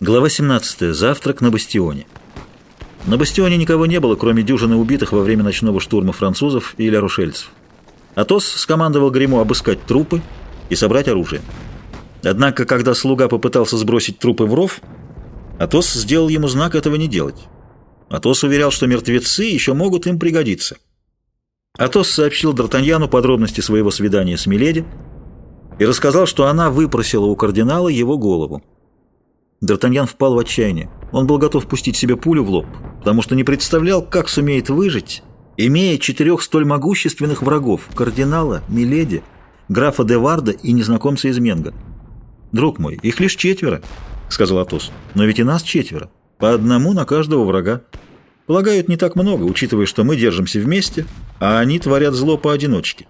Глава 17. Завтрак на бастионе. На бастионе никого не было, кроме дюжины убитых во время ночного штурма французов и лярушельцев. Атос скомандовал Гримо обыскать трупы и собрать оружие. Однако, когда слуга попытался сбросить трупы в ров, Атос сделал ему знак этого не делать. Атос уверял, что мертвецы еще могут им пригодиться. Атос сообщил Д'Артаньяну подробности своего свидания с Миледи и рассказал, что она выпросила у кардинала его голову. Д'Артаньян впал в отчаяние. Он был готов пустить себе пулю в лоб, потому что не представлял, как сумеет выжить, имея 4 столь могущественных врагов – кардинала, Миледи, графа де Варда и незнакомца из Менго. «Друг мой, их лишь 4, — сказал Атос, — но ведь и нас 4, по одному на каждого врага. Полагаю, это не так много, учитывая, что мы держимся вместе, а они творят зло поодиночке».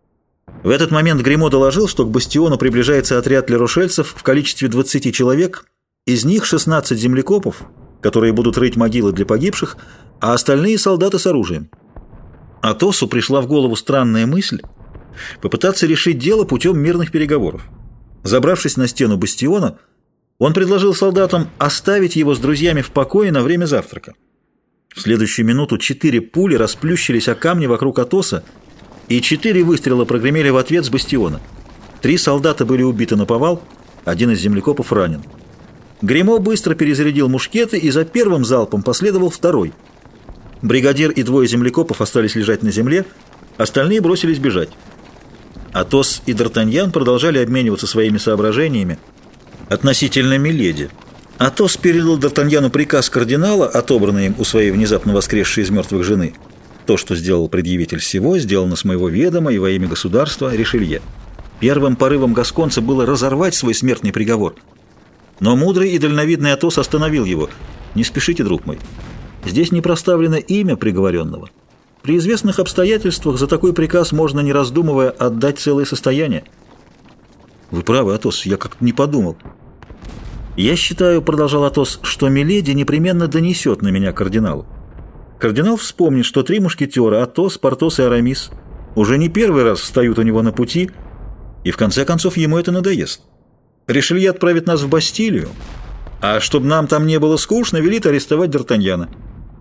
В этот момент Гримо доложил, что к бастиону приближается отряд лярушельцев в количестве 20 человек. Из них 16 землекопов, которые будут рыть могилы для погибших, а остальные солдаты с оружием. Атосу пришла в голову странная мысль попытаться решить дело путем мирных переговоров. Забравшись на стену бастиона, он предложил солдатам оставить его с друзьями в покое на время завтрака. В следующую минуту 4 пули расплющились о камни вокруг Атоса, и 4 выстрела прогремели в ответ с бастиона. 3 солдата были убиты наповал, 1 из землекопов ранен. Гримо быстро перезарядил мушкеты, и за первым залпом последовал второй. Бригадир и 2 землекопов остались лежать на земле, остальные бросились бежать. Атос и Д'Артаньян продолжали обмениваться своими соображениями относительно Миледи. Атос передал Д'Артаньяну приказ кардинала, отобранный им у своей внезапно воскресшей из мертвых жены. То, что сделал предъявитель всего, сделано с моего ведома и во имя государства Ришелье. Первым порывом гасконца было разорвать свой смертный приговор. Но мудрый и дальновидный Атос остановил его. «Не спешите, друг мой. Здесь не проставлено имя приговоренного. При известных обстоятельствах за такой приказ можно, не раздумывая, отдать целое состояние». «Вы правы, Атос, я как-то не подумал». «Я считаю, — продолжал Атос, — что Миледи непременно донесет на меня кардиналу. Кардинал вспомнит, что 3 мушкетера — Атос, Портос и Арамис — уже не первый раз встают у него на пути, и в конце концов ему это надоест. Ришелье отправит нас в Бастилию, а чтобы нам там не было скучно, велит арестовать Д'Артаньяна».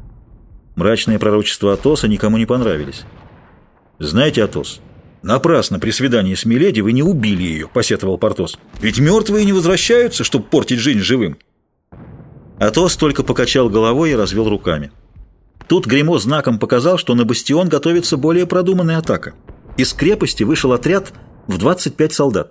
Мрачные пророчества Атоса никому не понравились. «Знаете, Атос, напрасно при свидании с Миледи вы не убили ее», — посетовал Портос. «Ведь мертвые не возвращаются, чтобы портить жизнь живым». Атос только покачал головой и развел руками. Тут Гримо знаком показал, что на бастион готовится более продуманная атака. Из крепости вышел отряд в 25 солдат.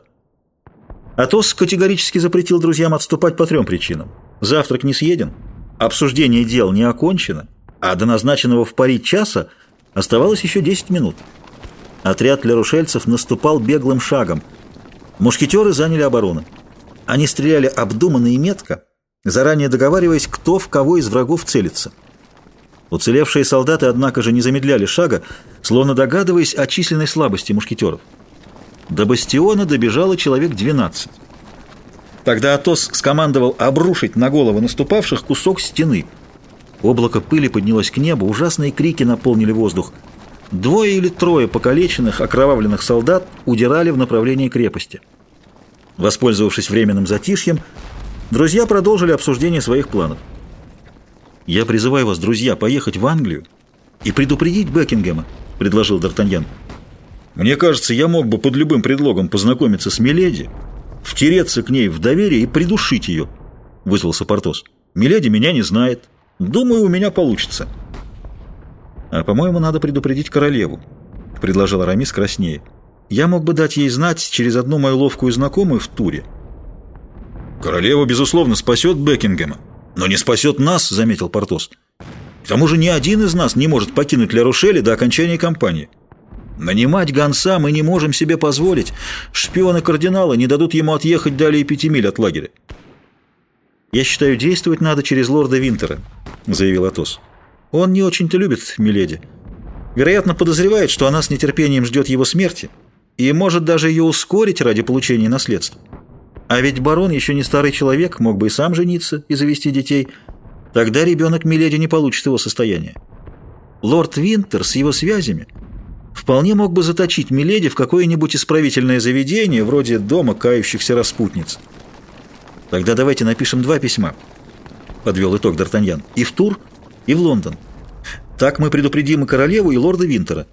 Атос категорически запретил друзьям отступать по 3 причинам. Завтрак не съеден, обсуждение дел не окончено, а до назначенного в Пари часа оставалось еще 10 минут. Отряд лярушельцев наступал беглым шагом. Мушкетеры заняли оборону. Они стреляли обдуманно и метко, заранее договариваясь, кто в кого из врагов целится. Уцелевшие солдаты, однако же, не замедляли шага, словно догадываясь о численной слабости мушкетеров. До бастиона добежало человек 12. Тогда Атос скомандовал обрушить на головы наступавших кусок стены. Облако пыли поднялось к небу, ужасные крики наполнили воздух. 2 или 3 покалеченных, окровавленных солдат удирали в направлении крепости. Воспользовавшись временным затишьем, друзья продолжили обсуждение своих планов. «Я призываю вас, друзья, поехать в Англию и предупредить Бекингема», — предложил Д'Артаньян. «Мне кажется, я мог бы под любым предлогом познакомиться с Миледи, втереться к ней в доверие и придушить ее», — вызвался Портос. «Миледи меня не знает. Думаю, у меня получится». «А, по-моему, надо предупредить королеву», — предложил Арамис краснее. «Я мог бы дать ей знать через одну мою ловкую знакомую в Туре». «Королева, безусловно, спасет Бекингема, но не спасет нас», — заметил Портос. «К тому же ни один из нас не может покинуть Ля-Рошель до окончания кампании. Нанимать гонца мы не можем себе позволить. Шпионы кардинала не дадут ему отъехать далее 5 миль от лагеря». «Я считаю, действовать надо через лорда Винтера», — заявил Атос. «Он не очень-то любит Миледи. Вероятно, подозревает, что она с нетерпением ждет его смерти и может даже ее ускорить ради получения наследства. А ведь барон еще не старый человек, мог бы и сам жениться и завести детей. Тогда ребенок Миледи не получит его состояние. Лорд Винтер с его связями вполне мог бы заточить Миледи в какое-нибудь исправительное заведение, вроде дома кающихся распутниц. Тогда давайте напишем 2 письма, подвел итог Д'Артаньян, и в Тур, и в Лондон. Так мы предупредим и королеву, и лорда Винтера.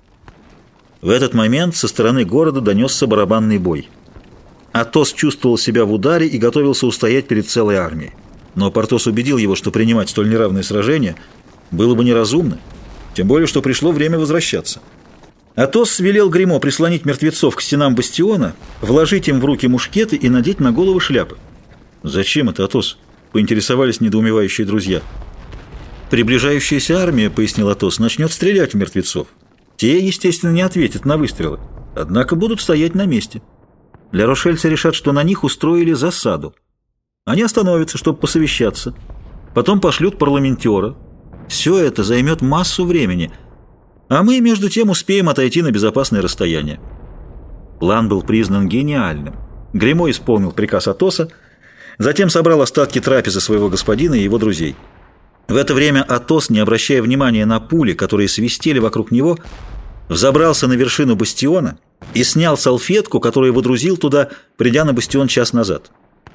В этот момент со стороны города донесся барабанный бой. Атос чувствовал себя в ударе и готовился устоять перед целой армией. Но Портос убедил его, что принимать столь неравное сражение было бы неразумно, тем более, что пришло время возвращаться. Атос велел Гримо прислонить мертвецов к стенам бастиона, вложить им в руки мушкеты и надеть на головы шляпы. «Зачем это, Атос?» — поинтересовались недоумевающие друзья. «Приближающаяся армия, — пояснил Атос, — начнет стрелять в мертвецов. Те, естественно, не ответят на выстрелы, однако будут стоять на месте. Ля-Рошельцы решат, что на них устроили засаду. Они остановятся, чтобы посовещаться. Потом пошлют парламентера. Все это займет массу времени, а мы, между тем, успеем отойти на безопасное расстояние». План был признан гениальным. Гримо исполнил приказ Атоса, затем собрал остатки трапезы своего господина и его друзей. В это время Атос, не обращая внимания на пули, которые свистели вокруг него, взобрался на вершину бастиона и снял салфетку, которую водрузил туда, придя на бастион час назад.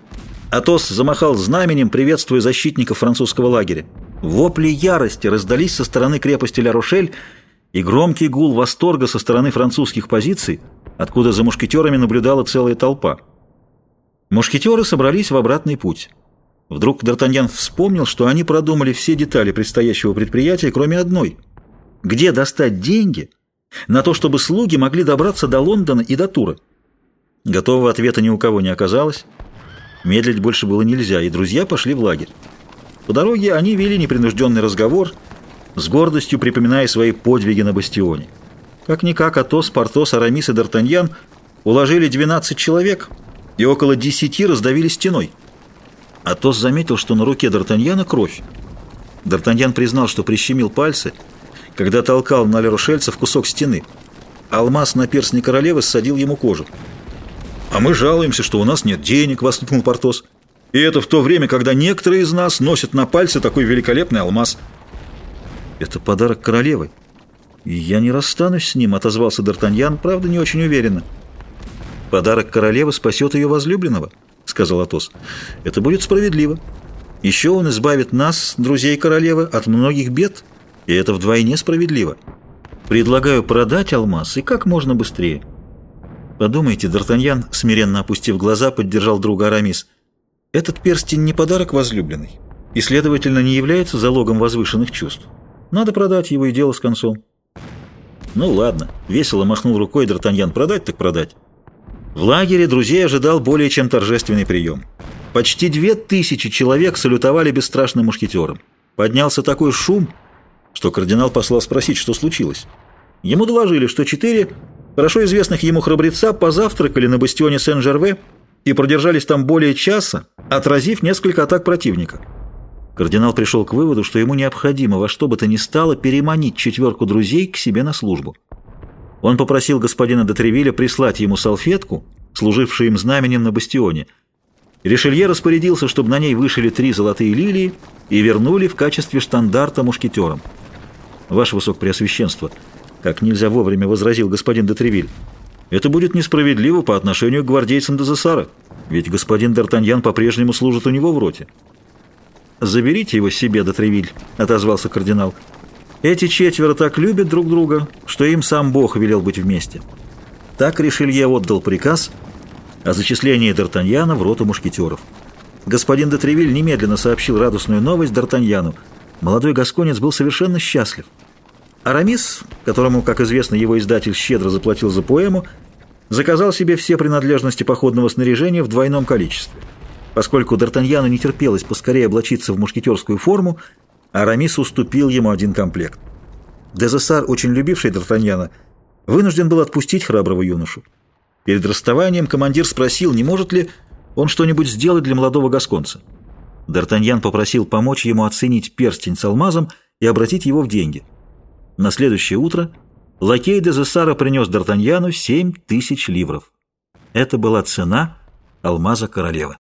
Атос замахал знаменем, приветствуя защитников французского лагеря. Вопли ярости раздались со стороны крепости Ля-Рошель, и громкий гул восторга со стороны французских позиций, откуда за мушкетерами наблюдала целая толпа. Мушкетеры собрались в обратный путь. Вдруг Д'Артаньян вспомнил, что они продумали все детали предстоящего предприятия, кроме одной. Где достать деньги на то, чтобы слуги могли добраться до Лондона и до Тура? Готового ответа ни у кого не оказалось. Медлить больше было нельзя, и друзья пошли в лагерь. По дороге они вели непринужденный разговор, с гордостью припоминая свои подвиги на бастионе. Как-никак Атос, Портос, Арамис и Д'Артаньян уложили 12 человек и около 10 раздавили стеной. Атос заметил, что на руке Д'Артаньяна кровь. Д'Артаньян признал, что прищемил пальцы, когда толкал на ля-рошельцев кусок стены. Алмаз на перстне королевы ссадил ему кожу. «А мы жалуемся, что у нас нет денег», — воскликнул Портос. «И это в то время, когда некоторые из нас носят на пальце такой великолепный алмаз». «Это подарок королевы, и я не расстанусь с ним», — отозвался Д'Артаньян, правда, не очень уверенно. «Подарок королевы спасет ее возлюбленного», — сказал Атос. «Это будет справедливо. Еще он избавит нас, друзей королевы, от многих бед, и это вдвойне справедливо. Предлагаю продать алмаз и как можно быстрее». «Подумайте», — Д'Артаньян, смиренно опустив глаза, поддержал друга Арамис. «Этот перстень не подарок возлюбленной и, следовательно, не является залогом возвышенных чувств. Надо продать его, и дело с концом». «Ну ладно», — весело махнул рукой Д'Артаньян, — «продать так продать». В лагере друзей ожидал более чем торжественный прием. Почти 2000 человек салютовали бесстрашным мушкетерам. Поднялся такой шум, что кардинал послал спросить, что случилось. Ему доложили, что 4 хорошо известных ему храбреца позавтракали на бастионе Сен-Жерве и продержались там более часа, отразив несколько атак противника. Кардинал пришел к выводу, что ему необходимо во что бы то ни стало переманить 4 друзей к себе на службу. Он попросил господина де Тревилля прислать ему салфетку, служившую им знаменем на бастионе. Ришелье распорядился, чтобы на ней вышили 3 золотые лилии и вернули в качестве штандарта мушкетерам. «Ваше Высокопреосвященство», — как нельзя вовремя возразил господин де Тревиль, — «это будет несправедливо по отношению к гвардейцам Дезессара, ведь господин Д'Артаньян по-прежнему служит у него в роте». «Заберите его себе, де Тревиль», — отозвался кардинал. «Эти 4 так любят друг друга, что им сам Бог велел быть вместе». Так Ришелье отдал приказ о зачислении Д'Артаньяна в роту мушкетеров. Господин де Тревиль немедленно сообщил радостную новость Д'Артаньяну. Молодой гасконец был совершенно счастлив. Арамис, которому, как известно, его издатель щедро заплатил за поэму, заказал себе все принадлежности походного снаряжения в двойном количестве. Поскольку Д'Артаньяну не терпелось поскорее облачиться в мушкетерскую форму, Арамис уступил ему 1 комплект. Дезессар, очень любивший Д'Артаньяна, вынужден был отпустить храброго юношу. Перед расставанием командир спросил, не может ли он что-нибудь сделать для молодого гасконца. Д'Артаньян попросил помочь ему оценить перстень с алмазом и обратить его в деньги. На следующее утро лакей Дезессара принес Д'Артаньяну 7000 ливров. Это была цена алмаза королевы.